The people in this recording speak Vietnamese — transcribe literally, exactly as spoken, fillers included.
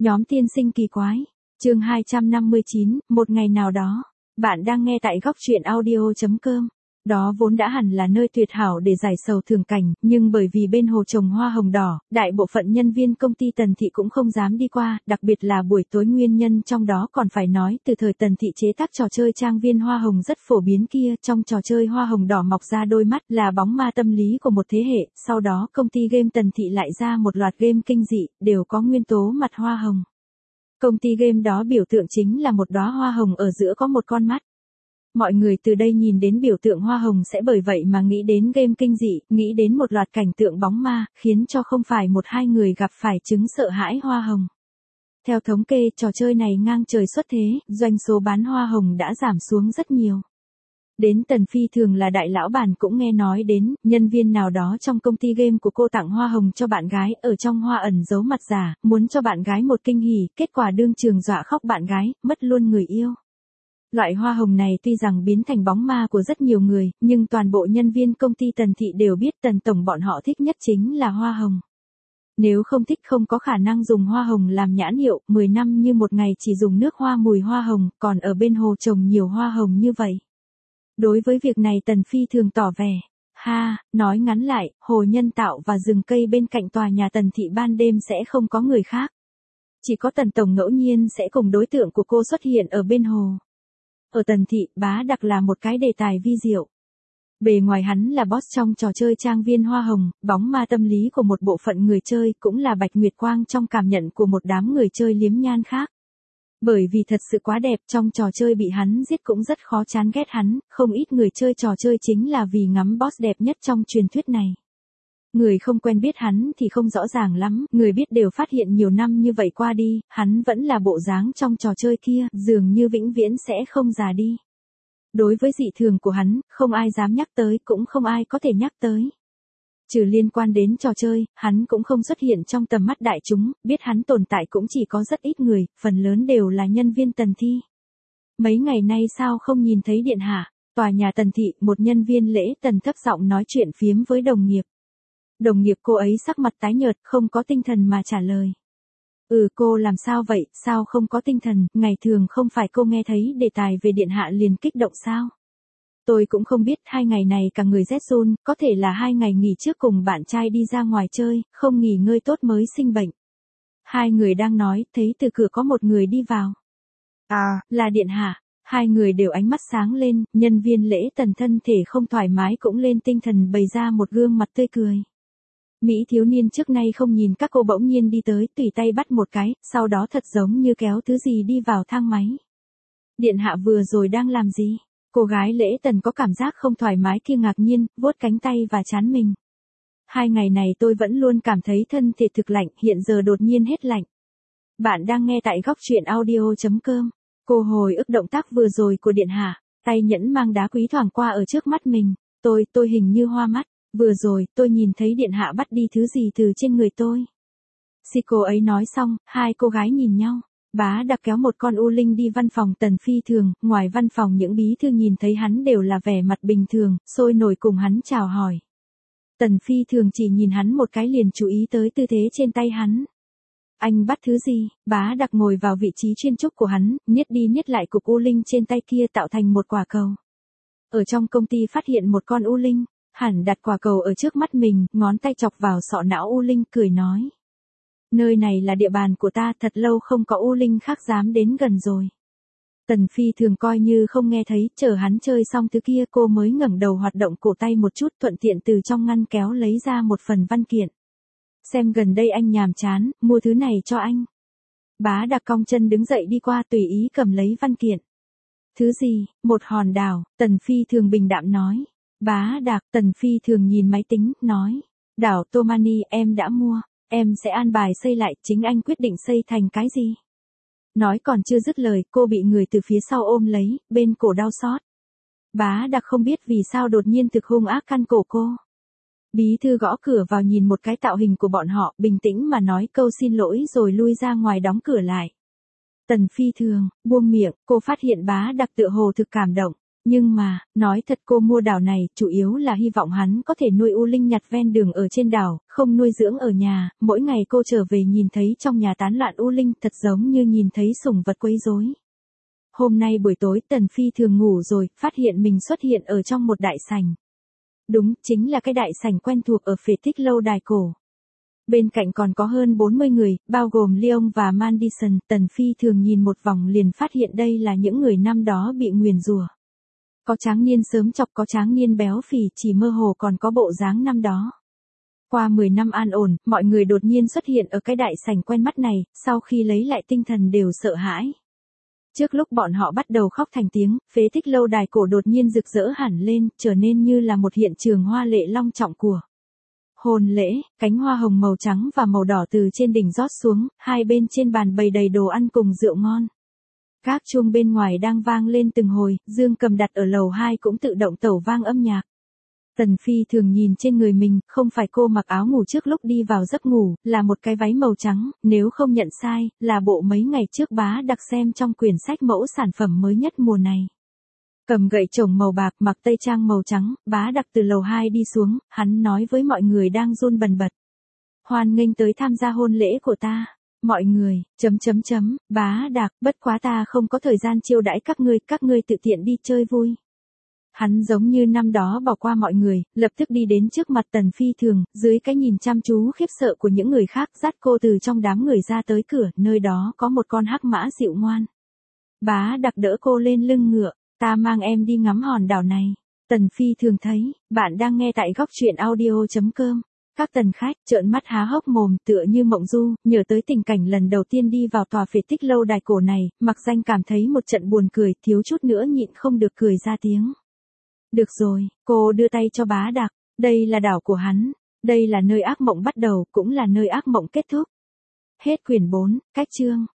Nhóm tiên sinh kỳ quái. Chương hai trăm năm mươi chín, một ngày nào đó. Bạn đang nghe tại góc truyện audio chấm com. Đó vốn đã hẳn là nơi tuyệt hảo để giải sầu thường cảnh, nhưng bởi vì bên hồ trồng hoa hồng đỏ, đại bộ phận nhân viên công ty Tần Thị cũng không dám đi qua, đặc biệt là buổi tối nguyên nhân trong đó còn phải nói từ thời Tần Thị chế tác trò chơi trang viên hoa hồng rất phổ biến kia, trong trò chơi hoa hồng đỏ mọc ra đôi mắt là bóng ma tâm lý của một thế hệ, sau đó công ty game Tần Thị lại ra một loạt game kinh dị, đều có nguyên tố mặt hoa hồng. Công ty game đó biểu tượng chính là một đóa hoa hồng ở giữa có một con mắt. Mọi người từ đây nhìn đến biểu tượng hoa hồng sẽ bởi vậy mà nghĩ đến game kinh dị, nghĩ đến một loạt cảnh tượng bóng ma, khiến cho không phải một hai người gặp phải chứng sợ hãi hoa hồng. Theo thống kê, trò chơi này ngang trời xuất thế, doanh số bán hoa hồng đã giảm xuống rất nhiều. Đến Tần Phi Thường là đại lão bản cũng nghe nói đến, nhân viên nào đó trong công ty game của cô tặng hoa hồng cho bạn gái, ở trong hoa ẩn giấu mặt giả, muốn cho bạn gái một kinh hỉ, kết quả đương trường dọa khóc bạn gái, mất luôn người yêu. Loại hoa hồng này tuy rằng biến thành bóng ma của rất nhiều người, nhưng toàn bộ nhân viên công ty Tần Thị đều biết Tần Tổng bọn họ thích nhất chính là hoa hồng. Nếu không thích không có khả năng dùng hoa hồng làm nhãn hiệu, mười năm như một ngày chỉ dùng nước hoa mùi hoa hồng, còn ở bên hồ trồng nhiều hoa hồng như vậy. Đối với việc này Tần Phi Thường tỏ vẻ, ha, nói ngắn lại, hồ nhân tạo và rừng cây bên cạnh tòa nhà Tần Thị ban đêm sẽ không có người khác. Chỉ có Tần Tổng ngẫu nhiên sẽ cùng đối tượng của cô xuất hiện ở bên hồ. Ở Tần Thị, Bá Đặc là một cái đề tài vi diệu. Bề ngoài hắn là boss trong trò chơi trang viên hoa hồng, bóng ma tâm lý của một bộ phận người chơi, cũng là bạch nguyệt quang trong cảm nhận của một đám người chơi liếm nhan khác. Bởi vì thật sự quá đẹp, trong trò chơi bị hắn giết cũng rất khó chán ghét hắn, không ít người chơi trò chơi chính là vì ngắm boss đẹp nhất trong truyền thuyết này. Người không quen biết hắn thì không rõ ràng lắm, người biết đều phát hiện nhiều năm như vậy qua đi, hắn vẫn là bộ dáng trong trò chơi kia, dường như vĩnh viễn sẽ không già đi. Đối với dị thường của hắn, không ai dám nhắc tới, cũng không ai có thể nhắc tới. Trừ liên quan đến trò chơi, hắn cũng không xuất hiện trong tầm mắt đại chúng, biết hắn tồn tại cũng chỉ có rất ít người, phần lớn đều là nhân viên Tần Thi. Mấy ngày nay sao không nhìn thấy điện hạ? Tòa nhà Tần Thị, một nhân viên lễ Tần thấp giọng nói chuyện phiếm với đồng nghiệp. Đồng nghiệp cô ấy sắc mặt tái nhợt, không có tinh thần mà trả lời. Ừ, cô làm sao vậy, sao không có tinh thần, ngày thường không phải cô nghe thấy đề tài về điện hạ liền kích động sao? Tôi cũng không biết, hai ngày này cả người rét run, có thể là hai ngày nghỉ trước cùng bạn trai đi ra ngoài chơi, không nghỉ ngơi tốt mới sinh bệnh. Hai người đang nói, thấy từ cửa có một người đi vào. À, là điện hạ. Hai người đều ánh mắt sáng lên, nhân viên lễ Tần thân thể không thoải mái cũng lên tinh thần bày ra một gương mặt tươi cười. Mỹ thiếu niên trước nay không nhìn các cô bỗng nhiên đi tới, tùy tay bắt một cái, sau đó thật giống như kéo thứ gì đi vào thang máy. Điện hạ vừa rồi đang làm gì? Cô gái lễ Tần có cảm giác không thoải mái kia ngạc nhiên, vuốt cánh tay và trán mình. Hai ngày này tôi vẫn luôn cảm thấy thân thể thực lạnh, hiện giờ đột nhiên hết lạnh. Bạn đang nghe tại góc truyện audio chấm com. Cô hồi ức động tác vừa rồi của điện hạ, tay nhẫn mang đá quý thoảng qua ở trước mắt mình. Tôi, tôi hình như hoa mắt. Vừa rồi, tôi nhìn thấy điện hạ bắt đi thứ gì từ trên người tôi. Si cô ấy nói xong, hai cô gái nhìn nhau. Bá Đặc kéo một con u linh đi văn phòng Tần Phi Thường, ngoài văn phòng những bí thư nhìn thấy hắn đều là vẻ mặt bình thường, sôi nổi cùng hắn chào hỏi. Tần Phi Thường chỉ nhìn hắn một cái liền chú ý tới tư thế trên tay hắn. Anh bắt thứ gì? Bá Đặc ngồi vào vị trí chuyên trúc của hắn, niết đi niết lại cục u linh trên tay kia tạo thành một quả cầu. Ở trong công ty phát hiện một con u linh. Hẳn đặt quả cầu ở trước mắt mình, ngón tay chọc vào sọ não u linh, cười nói. Nơi này là địa bàn của ta, thật lâu không có u linh khác dám đến gần rồi. Tần Phi Thường coi như không nghe thấy, chờ hắn chơi xong thứ kia cô mới ngẩng đầu hoạt động cổ tay một chút, thuận tiện từ trong ngăn kéo lấy ra một phần văn kiện. Xem gần đây anh nhàm chán, mua thứ này cho anh. Bá Đặc cong chân đứng dậy đi qua tùy ý cầm lấy văn kiện. Thứ gì? Một hòn đảo, Tần Phi Thường bình đạm nói. Bá Đặc, Tần Phi Thường nhìn máy tính, nói. Đảo Tomani em đã mua, em sẽ an bài xây lại, chính anh quyết định xây thành cái gì. Nói còn chưa dứt lời, cô bị người từ phía sau ôm lấy, bên cổ đau xót. Bá Đặc không biết vì sao đột nhiên thực hung ác căn cổ cô. Bí thư gõ cửa vào nhìn một cái tạo hình của bọn họ, bình tĩnh mà nói câu xin lỗi rồi lui ra ngoài đóng cửa lại. Tần Phi Thường, buông miệng, cô phát hiện Bá Đặc tựa hồ thực cảm động. Nhưng mà, nói thật cô mua đảo này, chủ yếu là hy vọng hắn có thể nuôi U Linh nhặt ven đường ở trên đảo, không nuôi dưỡng ở nhà, mỗi ngày cô trở về nhìn thấy trong nhà tán loạn U Linh thật giống như nhìn thấy sủng vật quấy rối. Hôm nay buổi tối Tần Phi thường ngủ rồi, phát hiện mình xuất hiện ở trong một đại sảnh. Đúng, chính là cái đại sảnh quen thuộc ở phế tích lâu đài cổ. Bên cạnh còn có hơn bốn mươi người, bao gồm Leon và Madison, Tần Phi thường nhìn một vòng liền phát hiện đây là những người năm đó bị nguyền rủa. Có tráng niên sớm chọc, có tráng niên béo phì, chỉ mơ hồ còn có bộ dáng năm đó. Qua mười năm an ổn, mọi người đột nhiên xuất hiện ở cái đại sảnh quen mắt này, sau khi lấy lại tinh thần đều sợ hãi. Trước lúc bọn họ bắt đầu khóc thành tiếng, phế tích lâu đài cổ đột nhiên rực rỡ hẳn lên, trở nên như là một hiện trường hoa lệ long trọng của hôn lễ, cánh hoa hồng màu trắng và màu đỏ từ trên đỉnh rót xuống, hai bên trên bàn bày đầy đồ ăn cùng rượu ngon. Các chuông bên ngoài đang vang lên từng hồi, dương cầm đặt ở lầu hai cũng tự động tẩu vang âm nhạc. Tần Phi thường nhìn trên người mình, không phải cô mặc áo ngủ trước lúc đi vào giấc ngủ, là một cái váy màu trắng, nếu không nhận sai, là bộ mấy ngày trước bá đặc xem trong quyển sách mẫu sản phẩm mới nhất mùa này. Cầm gậy trồng màu bạc, mặc tây trang màu trắng, bá đặc từ lầu hai đi xuống, hắn nói với mọi người đang run bần bật. Hoan nghênh tới tham gia hôn lễ của ta. Mọi người, chấm chấm chấm, bá đặc, bất quá ta không có thời gian chiêu đãi các ngươi, các ngươi tự tiện đi chơi vui. Hắn giống như năm đó bỏ qua mọi người, lập tức đi đến trước mặt Tần Phi thường, dưới cái nhìn chăm chú khiếp sợ của những người khác dắt cô từ trong đám người ra tới cửa, nơi đó có một con hắc mã dịu ngoan. Bá đặc đỡ cô lên lưng ngựa, ta mang em đi ngắm hòn đảo này. Tần Phi thường thấy, bạn đang nghe tại góc truyện audio chấm com. Các tần khách trợn mắt há hốc mồm tựa như mộng du, nhớ tới tình cảnh lần đầu tiên đi vào tòa phế tích lâu đài cổ này, Mặc Danh cảm thấy một trận buồn cười, thiếu chút nữa nhịn không được cười ra tiếng. Được rồi, cô đưa tay cho bá đặc, đây là đảo của hắn, đây là nơi ác mộng bắt đầu, cũng là nơi ác mộng kết thúc. Hết quyển bốn, cách chương.